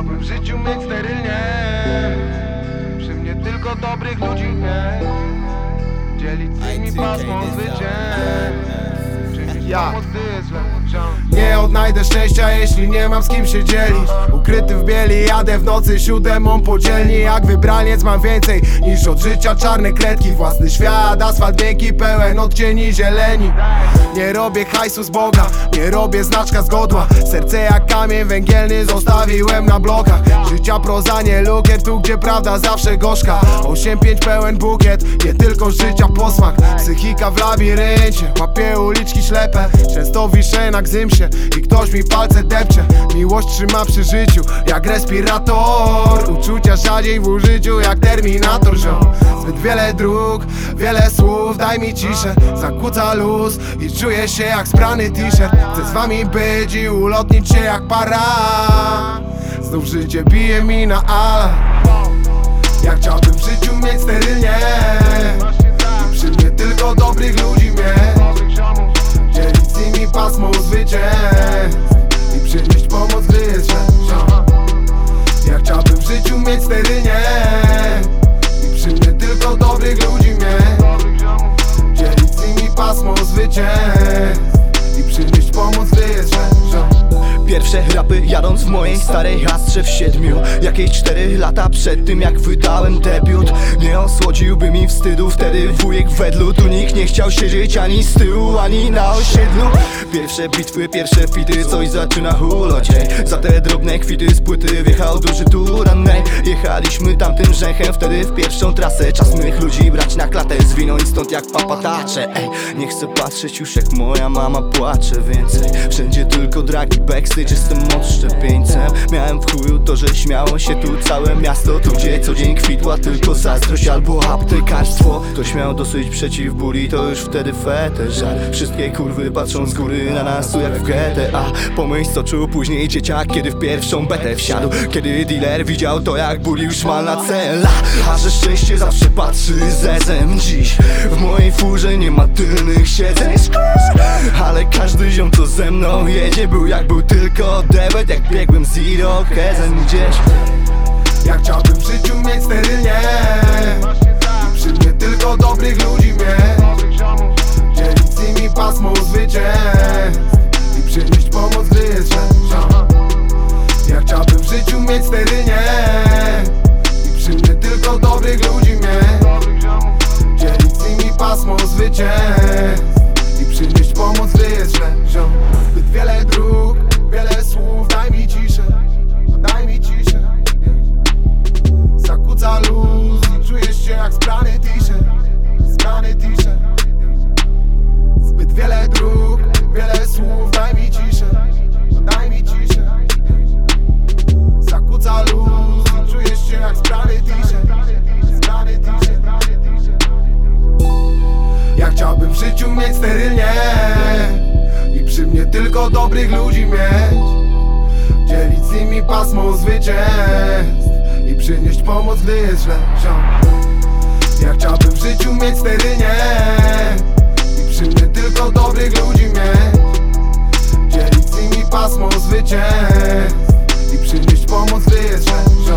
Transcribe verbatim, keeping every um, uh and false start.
chciałbym w życiu mieć sterylnie, przy mnie tylko dobrych ludzi mieć, dzielić z nimi pasmo zwycięstw. Ja nie odnajdę szczęścia, jeśli nie mam z kim się dzielić. Ukryty w bieli, jadę w nocy siódemą po dzielni. Jak wybraniec mam więcej niż od życia czarne kredki. Własny świat, asfalt miękki, pełen odcieni zieleni. Nie robię hajsu z Boga, nie robię znaczka z godła. Serce jak kamień węgielny zostawiłem na blokach. Życia proza, nie lukier, tu gdzie prawda zawsze gorzka. Osiem pięć pełen bukiet, nie tylko życia posmak. Psychika w labiryncie, łapię uliczki ślepe. Często wiszę na gzymsie i ktoś mi palce depcze. Miłość trzyma przy życiu jak respirator. Uczucia rzadziej w użyciu jak terminator, ziom. Zbyt wiele dróg, wiele słów, daj mi ciszę. Zakłóca luz i czuję się jak sprany t-shirt. Chcę z wami być i ulotnić się jak para. Znów życie bije mi na alarm. Ja chciałbym w życiu mieć sterylnie i przy mnie tylko dobrych ludzi mieć, dzielić z nimi pasmo zwycięstw i przynieść pomoc, gdy jest źle. Ja chciałbym w życiu mieć sterylnie i przy mnie tylko dobrych ludzi mieć, dzielić z nimi pasmo zwycięstw i przynieść pomoc, gdy jest źle. Pierwsze rapy jadąc w mojej starej Astrze w siedmiu, jakieś cztery lata przed tym jak wydałem debiut. Nie osłodziłby mi wstydu wtedy wujek wedlu. Tu nikt nie chciał siedzieć ani z tyłu, ani na osiedlu. Pierwsze bitwy, pierwsze fity, coś zaczyna hulać, ej. Za te drobne kwity z płyty wjechał duży turan, ej. Jechaliśmy tamtym rzęchem wtedy w pierwszą trasę. Czas mych ludzi brać na klatę, zwinąć stąd jak papatacze, ej. Nie chcę patrzeć już jak moja mama płacze więcej. Wszędzie tylko dragi, backstage, jestem odszczepieńcem. Miałem w chuju to, że śmiało się tu całe miasto. Tu gdzie co dzień kwitła tylko zazdrość albo aptekarstwo. Ktoś miał dosyć przeciw bóli, to już wtedy fetę żal. Wszystkie kurwy patrzą z góry na nas tu jak w G T A. Pomyśl co czuł później dzieciak, kiedy w pierwszą betę wsiadł. Kiedy dealer widział to jak bulił szmal na cela. A że szczęście zawsze patrzy zezem. Dziś w mojej furze nie ma tylnych siedzeń, ale każdy ziom co ze mną jedzie był jak był tylko debet, jak biegłem z irokezem gdzieś. Ja chciałbym w życiu mieć sterylnie i przy mnie tylko dobrych ludzi mieć, dzielić z nimi pasmo zwycięstw i przynieść pomoc, gdy jest źle. Ja chciałbym w życiu mieć sterylnie i przy mnie tylko dobrych ludzi mieć, dzielić z nimi pasmo zwycięstw i przynieść pomoc, gdy jest źle. Zbyt wiele dróg, wiele słów, daj mi ciszę, daj mi ciszę. Zakłóca luz i czujesz się jak sprany t-shirt, sprany t-shirt. Zbyt wiele dróg, wiele słów, daj mi ciszę, daj mi ciszę. Zakłóca luz i czujesz się jak sprany t-shirt, sprany t-shirt. Ja chciałbym w życiu mieć sterylnie i przy mnie tylko dobrych ludzi mieć, dzielić z nimi pasmo zwycięstw i przynieść pomoc, gdy jest źle. Ja chciałbym w życiu mieć sterylnie i przy mnie tylko dobrych ludzi mieć, dzielić z nimi pasmo zwycięstw i przynieść pomoc, gdy jest źle.